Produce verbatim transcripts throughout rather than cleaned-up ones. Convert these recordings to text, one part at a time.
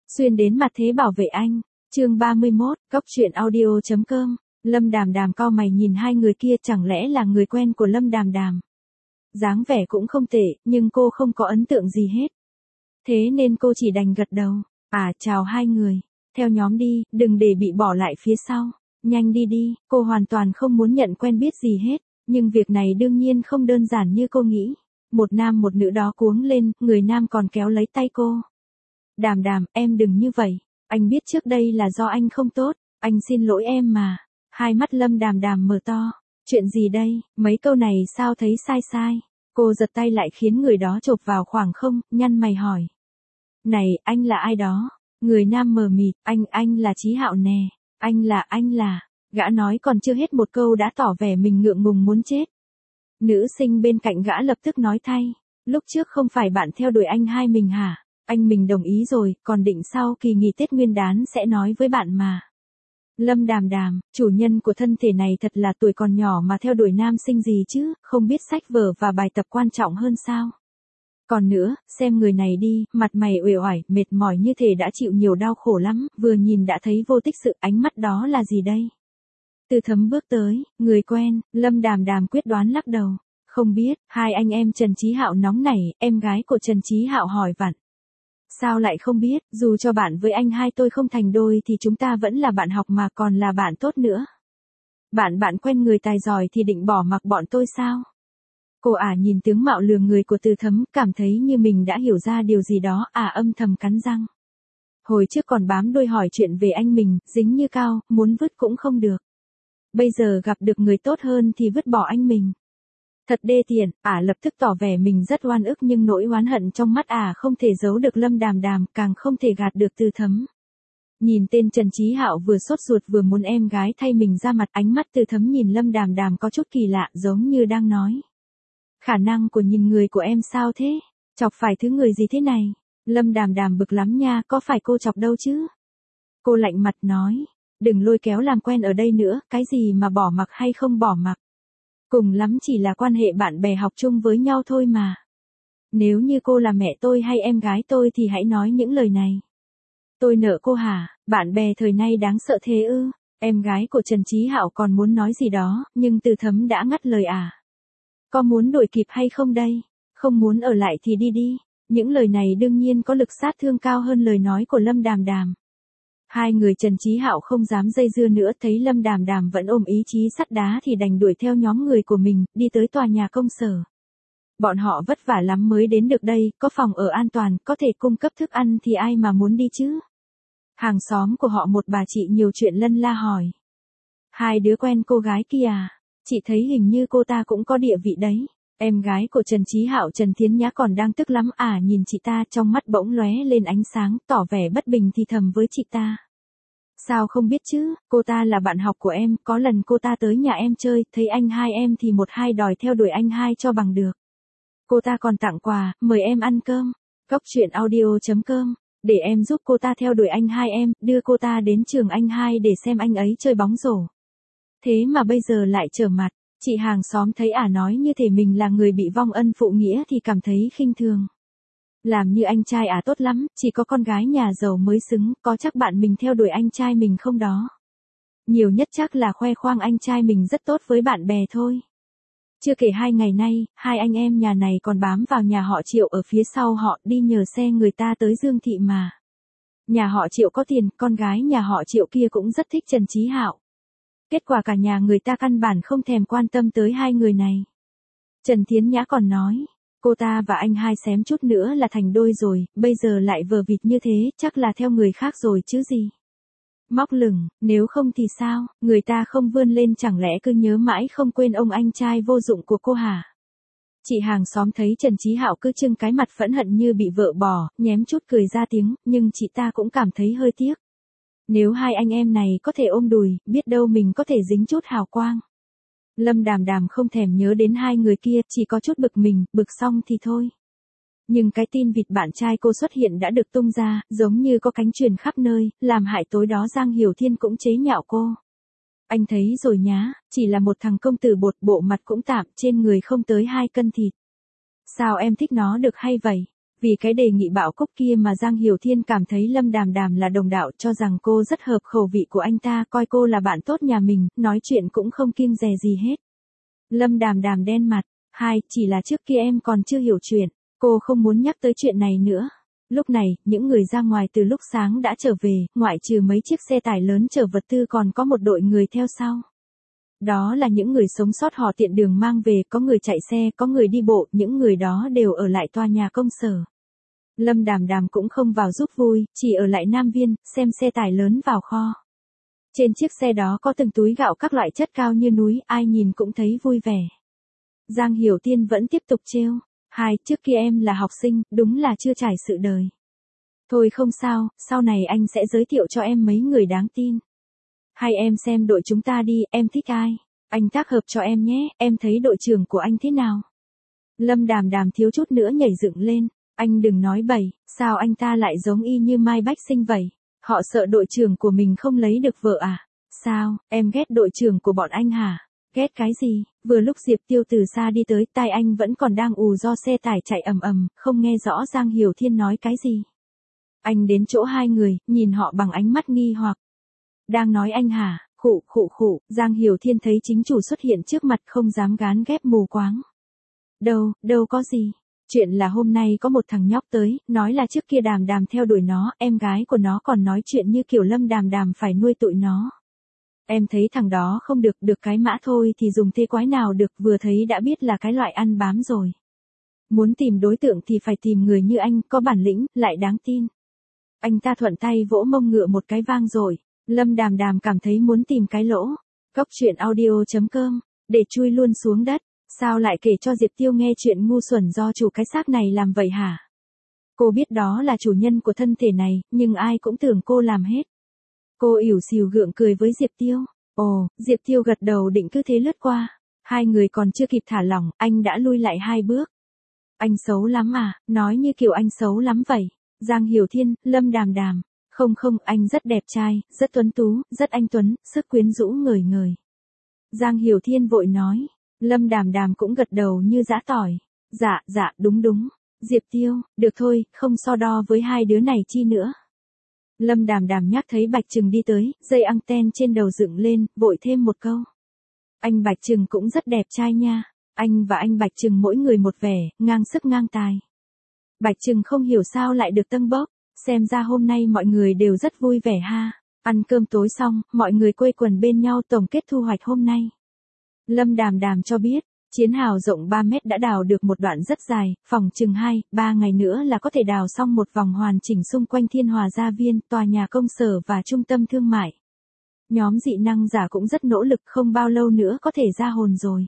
Xuyên đến mặt thế bảo vệ anh. Chương ba mươi mốt, cốc truyện audio chấm com. Lâm Đàm Đàm cau mày nhìn hai người kia, chẳng lẽ là người quen của Lâm Đàm Đàm. Dáng vẻ cũng không tệ, nhưng cô không có ấn tượng gì hết. Thế nên cô chỉ đành gật đầu. À, chào hai người. Theo nhóm đi, đừng để bị bỏ lại phía sau. Nhanh đi đi, cô hoàn toàn không muốn nhận quen biết gì hết. Nhưng việc này đương nhiên không đơn giản như cô nghĩ. Một nam một nữ đó cuống lên, người nam còn kéo lấy tay cô. Đàm Đàm, em đừng như vậy. Anh biết trước đây là do anh không tốt. Anh xin lỗi em mà. Hai mắt Lâm Đàm Đàm mở to. Chuyện gì đây, mấy câu này sao thấy sai sai. Cô giật tay lại khiến người đó chộp vào khoảng không, nhăn mày hỏi. Này, anh là ai đó? Người nam mờ mịt, anh, anh là Chí Hạo nè. Anh là, anh là. Gã nói còn chưa hết một câu đã tỏ vẻ mình ngượng ngùng muốn chết. Nữ sinh bên cạnh gã lập tức nói thay. Lúc trước không phải bạn theo đuổi anh hai mình hả? Anh mình đồng ý rồi, còn định sau kỳ nghỉ Tết Nguyên đán sẽ nói với bạn mà. Lâm Đàm Đàm, chủ nhân của thân thể này thật là tuổi còn nhỏ mà theo đuổi nam sinh gì chứ, không biết sách vở và bài tập quan trọng hơn sao? Còn nữa, xem người này đi, mặt mày uể oải, mệt mỏi như thể đã chịu nhiều đau khổ lắm, vừa nhìn đã thấy vô tích sự, ánh mắt đó là gì đây? Từ Thấm bước tới, người quen, Lâm Đàm Đàm quyết đoán lắc đầu. Không biết, hai anh em Trần Chí Hạo nóng nảy, em gái của Trần Chí Hạo hỏi vặn. Sao lại không biết, dù cho bạn với anh hai tôi không thành đôi thì chúng ta vẫn là bạn học mà còn là bạn tốt nữa. Bạn bạn quen người tài giỏi thì định bỏ mặc bọn tôi sao? Cô ả nhìn tướng mạo lừa người của Từ Thấm, cảm thấy như mình đã hiểu ra điều gì đó, ả âm thầm cắn răng. Hồi trước còn bám đuôi hỏi chuyện về anh mình, dính như cao, muốn vứt cũng không được. Bây giờ gặp được người tốt hơn thì vứt bỏ anh mình. Thật đê tiện, ả lập tức tỏ vẻ mình rất oan ức nhưng nỗi oán hận trong mắt ả không thể giấu được Lâm Đàm Đàm, càng không thể gạt được Từ Thấm. Nhìn tên Trần Chí Hạo vừa sốt ruột vừa muốn em gái thay mình ra mặt, ánh mắt Từ Thấm nhìn Lâm Đàm Đàm có chút kỳ lạ, giống như đang nói. Khả năng của nhìn người của em sao thế? Chọc phải thứ người gì thế này? Lâm Đàm Đàm bực lắm nha, có phải cô chọc đâu chứ? Cô lạnh mặt nói, đừng lôi kéo làm quen ở đây nữa, cái gì mà bỏ mặc hay không bỏ mặc. Cùng lắm chỉ là quan hệ bạn bè học chung với nhau thôi mà. Nếu như cô là mẹ tôi hay em gái tôi thì hãy nói những lời này. Tôi nợ cô hả, bạn bè thời nay đáng sợ thế ư? Em gái của Trần Chí Hạo còn muốn nói gì đó, nhưng Từ Thấm đã ngắt lời à. Có muốn đuổi kịp hay không đây? Không muốn ở lại thì đi đi. Những lời này đương nhiên có lực sát thương cao hơn lời nói của Lâm Đàm Đàm. Hai người Trần Chí Hạo không dám dây dưa nữa, thấy Lâm Đàm Đàm vẫn ôm ý chí sắt đá thì đành đuổi theo nhóm người của mình, đi tới tòa nhà công sở. Bọn họ vất vả lắm mới đến được đây, có phòng ở an toàn, có thể cung cấp thức ăn thì ai mà muốn đi chứ? Hàng xóm của họ một bà chị nhiều chuyện lân la hỏi. Hai đứa quen cô gái kia à? Chị thấy hình như cô ta cũng có địa vị đấy. Em gái của Trần Chí Hạo Trần Thiến Nhã còn đang tức lắm à, nhìn chị ta trong mắt bỗng lóe lên ánh sáng, tỏ vẻ bất bình thì thầm với chị ta. Sao không biết chứ, cô ta là bạn học của em, có lần cô ta tới nhà em chơi, thấy anh hai em thì một hai đòi theo đuổi anh hai cho bằng được. Cô ta còn tặng quà, mời em ăn cơm. Cốc truyện audio chấm com, để em giúp cô ta theo đuổi anh hai em, đưa cô ta đến trường anh hai để xem anh ấy chơi bóng rổ. Thế mà bây giờ lại trở mặt. Chị hàng xóm thấy ả nói như thể mình là người bị vong ân phụ nghĩa thì cảm thấy khinh thường. Làm như anh trai ả tốt lắm, chỉ có con gái nhà giàu mới xứng, có chắc bạn mình theo đuổi anh trai mình không đó. Nhiều nhất chắc là khoe khoang anh trai mình rất tốt với bạn bè thôi. Chưa kể hai ngày nay, hai anh em nhà này còn bám vào nhà họ Triệu ở phía sau họ, đi nhờ xe người ta tới Dương Thị mà. Nhà họ Triệu có tiền, con gái nhà họ Triệu kia cũng rất thích Trần Chí Hạo. Kết quả cả nhà người ta căn bản không thèm quan tâm tới hai người này. Trần Thiến Nhã còn nói, cô ta và anh hai xém chút nữa là thành đôi rồi, bây giờ lại vờ vịt như thế, chắc là theo người khác rồi chứ gì. Móc lửng, nếu không thì sao, người ta không vươn lên chẳng lẽ cứ nhớ mãi không quên ông anh trai vô dụng của cô hả? Chị hàng xóm thấy Trần Chí Hạo cứ trưng cái mặt phẫn hận như bị vợ bỏ, nhém chút cười ra tiếng, nhưng chị ta cũng cảm thấy hơi tiếc. Nếu hai anh em này có thể ôm đùi, biết đâu mình có thể dính chút hào quang. Lâm Đàm Đàm không thèm nhớ đến hai người kia, chỉ có chút bực mình, bực xong thì thôi. Nhưng cái tin vịt bạn trai cô xuất hiện đã được tung ra, giống như có cánh truyền khắp nơi, làm hại tối đó Giang Hiểu Thiên cũng chế nhạo cô. Anh thấy rồi nhá, chỉ là một thằng công tử bột, bộ mặt cũng tạm, trên người không tới hai cân thịt. Sao em thích nó được hay vậy? Vì cái đề nghị bạo cúc kia mà Giang Hiểu Thiên cảm thấy Lâm Đàm Đàm là đồng đạo, cho rằng cô rất hợp khẩu vị của anh ta, coi cô là bạn tốt nhà mình, nói chuyện cũng không kiêng dè gì hết. Lâm Đàm Đàm đen mặt, hai, chỉ là trước kia em còn chưa hiểu chuyện, cô không muốn nhắc tới chuyện này nữa. Lúc này, những người ra ngoài từ lúc sáng đã trở về, ngoại trừ mấy chiếc xe tải lớn chở vật tư còn có một đội người theo sau. Đó là những người sống sót họ tiện đường mang về, có người chạy xe, có người đi bộ, những người đó đều ở lại tòa nhà công sở. Lâm Đàm Đàm cũng không vào giúp vui, chỉ ở lại Nam Viên, xem xe tải lớn vào kho. Trên chiếc xe đó có từng túi gạo các loại chất cao như núi, ai nhìn cũng thấy vui vẻ. Giang Hiểu Thiên vẫn tiếp tục trêu. Hai, trước kia em là học sinh, đúng là chưa trải sự đời. Thôi không sao, sau này anh sẽ giới thiệu cho em mấy người đáng tin. Hay em xem đội chúng ta đi, em thích ai? Anh tác hợp cho em nhé, em thấy đội trưởng của anh thế nào? Lâm Đàm Đàm thiếu chút nữa nhảy dựng lên. Anh đừng nói bậy, sao anh ta lại giống y như Mai Bách Sinh vậy? Họ sợ đội trưởng của mình không lấy được vợ à? Sao, em ghét đội trưởng của bọn anh hả? Ghét cái gì? Vừa lúc Diệp Tiêu từ xa đi tới, tai anh vẫn còn đang ù do xe tải chạy ầm ầm, không nghe rõ Giang Hiểu Thiên nói cái gì. Anh đến chỗ hai người, nhìn họ bằng ánh mắt nghi hoặc. Đang nói anh hả? Khụ khụ khụ, Giang Hiểu Thiên thấy chính chủ xuất hiện trước mặt không dám gán ghép mù quáng. Đâu, đâu có gì. Chuyện là hôm nay có một thằng nhóc tới, nói là trước kia Đàm Đàm theo đuổi nó, em gái của nó còn nói chuyện như kiểu Lâm Đàm Đàm phải nuôi tụi nó. Em thấy thằng đó không được, được cái mã thôi thì dùng thế quái nào được, vừa thấy đã biết là cái loại ăn bám rồi. Muốn tìm đối tượng thì phải tìm người như anh, có bản lĩnh, lại đáng tin. Anh ta thuận tay vỗ mông ngựa một cái vang rồi. Lâm Đàm Đàm cảm thấy muốn tìm cái lỗ. Cốc truyện audio chấm com, để chui luôn xuống đất. Sao lại kể cho Diệp Tiêu nghe chuyện ngu xuẩn do chủ cái xác này làm vậy hả? Cô biết đó là chủ nhân của thân thể này, nhưng ai cũng tưởng cô làm hết. Cô ỉu xìu gượng cười với Diệp Tiêu. Ồ, Diệp Tiêu gật đầu định cứ thế lướt qua. Hai người còn chưa kịp thả lỏng, anh đã lui lại hai bước. Anh xấu lắm à, nói như kiểu anh xấu lắm vậy. Giang Hiểu Thiên, Lâm Đàm Đàm. Không không, anh rất đẹp trai, rất tuấn tú, rất anh tuấn, sức quyến rũ ngời ngời. Giang Hiểu Thiên vội nói. Lâm Đàm Đàm cũng gật đầu như giã tỏi. Dạ, dạ, đúng đúng. Diệp Tiêu, được thôi, không so đo với hai đứa này chi nữa. Lâm Đàm Đàm nhắc thấy Bạch Trừng đi tới, dây anten trên đầu dựng lên, vội thêm một câu. Anh Bạch Trừng cũng rất đẹp trai nha. Anh và anh Bạch Trừng mỗi người một vẻ, ngang sức ngang tài. Bạch Trừng không hiểu sao lại được tâng bốc, xem ra hôm nay mọi người đều rất vui vẻ ha. Ăn cơm tối xong, mọi người quây quần bên nhau tổng kết thu hoạch hôm nay. Lâm Đàm Đàm cho biết, chiến hào rộng ba mét đã đào được một đoạn rất dài, phòng chừng hai, ba ngày nữa là có thể đào xong một vòng hoàn chỉnh xung quanh Thiên Hòa Gia Viên, tòa nhà công sở và trung tâm thương mại. Nhóm dị năng giả cũng rất nỗ lực, không bao lâu nữa có thể ra hồn rồi.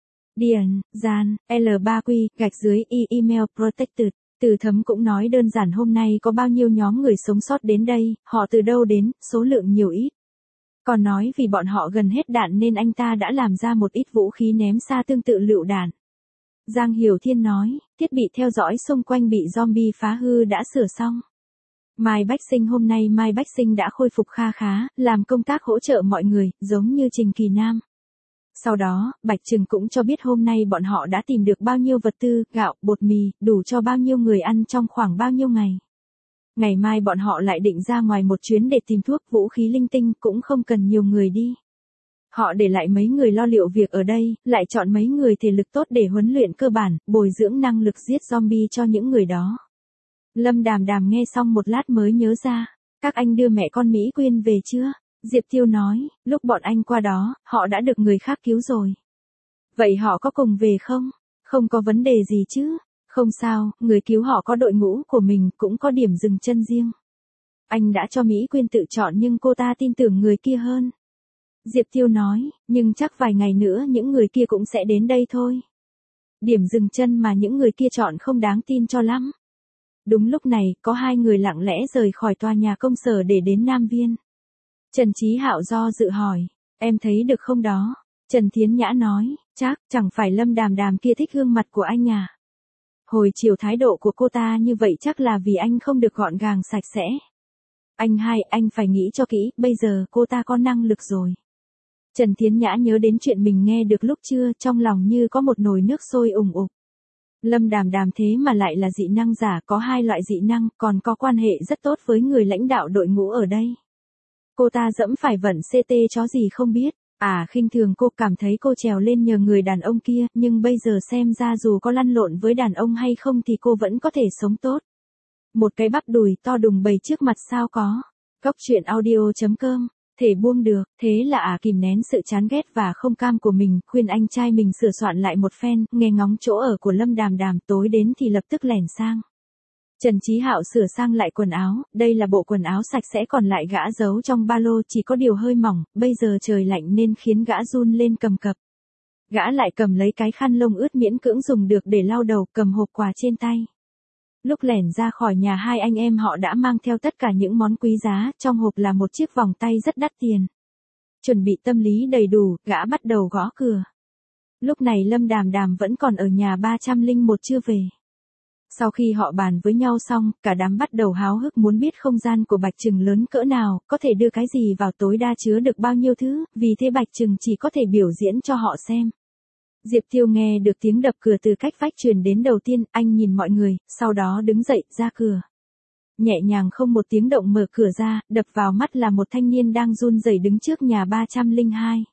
Điền, Gian, L ba Q, gạch dưới e email protected. Từ Thấm cũng nói đơn giản hôm nay có bao nhiêu nhóm người sống sót đến đây, họ từ đâu đến, số lượng nhiều ít. Còn nói vì bọn họ gần hết đạn nên anh ta đã làm ra một ít vũ khí ném xa tương tự lựu đạn. Giang Hiểu Thiên nói, thiết bị theo dõi xung quanh bị zombie phá hư đã sửa xong. Mai Bách Sinh hôm nay Mai Bách Sinh đã khôi phục kha khá, làm công tác hỗ trợ mọi người, giống như Trình Kỳ Nam. Sau đó, Bạch Trừng cũng cho biết hôm nay bọn họ đã tìm được bao nhiêu vật tư, gạo, bột mì, đủ cho bao nhiêu người ăn trong khoảng bao nhiêu ngày. Ngày mai bọn họ lại định ra ngoài một chuyến để tìm thuốc, vũ khí linh tinh, cũng không cần nhiều người đi. Họ để lại mấy người lo liệu việc ở đây, lại chọn mấy người thể lực tốt để huấn luyện cơ bản, bồi dưỡng năng lực giết zombie cho những người đó. Lâm Đàm Đàm nghe xong một lát mới nhớ ra, các anh đưa mẹ con Mỹ Quyên về chưa? Diệp Tiêu nói, lúc bọn anh qua đó, họ đã được người khác cứu rồi. Vậy họ có cùng về không? Không có vấn đề gì chứ? Không sao, người cứu họ có đội ngũ của mình, cũng có điểm dừng chân riêng. Anh đã cho Mỹ Quyên tự chọn nhưng cô ta tin tưởng người kia hơn. Diệp Tiêu nói, nhưng chắc vài ngày nữa những người kia cũng sẽ đến đây thôi. Điểm dừng chân mà những người kia chọn không đáng tin cho lắm. Đúng lúc này, có hai người lặng lẽ rời khỏi tòa nhà công sở để đến Nam Viên. Trần Chí Hạo do dự hỏi, em thấy được không đó? Trần Thiến Nhã nói, chắc, chẳng phải Lâm Đàm Đàm kia thích gương mặt của anh à? Hồi chiều thái độ của cô ta như vậy chắc là vì anh không được gọn gàng sạch sẽ. Anh hai, anh phải nghĩ cho kỹ, bây giờ cô ta có năng lực rồi. Trần Thiến Nhã nhớ đến chuyện mình nghe được lúc trưa, trong lòng như có một nồi nước sôi ủng ục. Lâm Đàm Đàm thế mà lại là dị năng giả, có hai loại dị năng, còn có quan hệ rất tốt với người lãnh đạo đội ngũ ở đây. Cô ta dẫm phải vận xê tê chó gì không biết. À, khinh thường cô, cảm thấy cô trèo lên nhờ người đàn ông kia, nhưng bây giờ xem ra dù có lăn lộn với đàn ông hay không thì cô vẫn có thể sống tốt. Một cái bắp đùi to đùng bầy trước mặt sao có. Cốc truyện audio chấm com, thể buông được, thế là à kìm nén sự chán ghét và không cam của mình, khuyên anh trai mình sửa soạn lại một phen, nghe ngóng chỗ ở của Lâm Đàm Đàm, tối đến thì lập tức lẻn sang. Trần Chí Hạo sửa sang lại quần áo, đây là bộ quần áo sạch sẽ còn lại gã giấu trong ba lô, chỉ có điều hơi mỏng, bây giờ trời lạnh nên khiến gã run lên cầm cập. Gã lại cầm lấy cái khăn lông ướt miễn cưỡng dùng được để lau đầu, cầm hộp quà trên tay. Lúc lẻn ra khỏi nhà hai anh em họ đã mang theo tất cả những món quý giá, trong hộp là một chiếc vòng tay rất đắt tiền. Chuẩn bị tâm lý đầy đủ, gã bắt đầu gõ cửa. Lúc này Lâm Đàm Đàm vẫn còn ở nhà ba trăm lẻ một chưa về. Sau khi họ bàn với nhau xong, cả đám bắt đầu háo hức muốn biết không gian của Bạch Trừng lớn cỡ nào, có thể đưa cái gì vào, tối đa chứa được bao nhiêu thứ, vì thế Bạch Trừng chỉ có thể biểu diễn cho họ xem. Diệp Thiêu nghe được tiếng đập cửa từ cách vách truyền đến đầu tiên, anh nhìn mọi người, sau đó đứng dậy, ra cửa. Nhẹ nhàng không một tiếng động mở cửa ra, đập vào mắt là một thanh niên đang run rẩy đứng trước nhà ba trăm lẻ hai.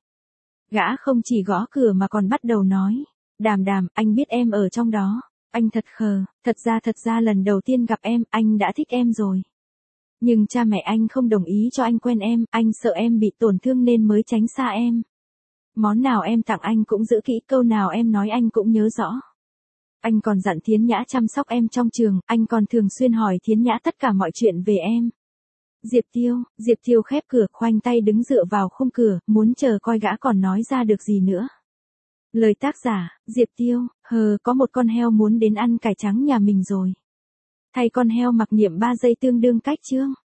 Gã không chỉ gõ cửa mà còn bắt đầu nói, Đàm Đàm, anh biết em ở trong đó. Anh thật khờ, thật ra thật ra lần đầu tiên gặp em, anh đã thích em rồi. Nhưng cha mẹ anh không đồng ý cho anh quen em, anh sợ em bị tổn thương nên mới tránh xa em. Món nào em tặng anh cũng giữ kỹ, câu nào em nói anh cũng nhớ rõ. Anh còn dặn Thiến Nhã chăm sóc em trong trường, anh còn thường xuyên hỏi Thiến Nhã tất cả mọi chuyện về em. Diệp Tiêu, Diệp Tiêu khép cửa, khoanh tay đứng dựa vào khung cửa, muốn chờ coi gã còn nói ra được gì nữa. Lời tác giả, Diệp Tiêu, hờ, có một con heo muốn đến ăn cải trắng nhà mình rồi. Thay con heo mặc niệm ba giây tương đương cách chương.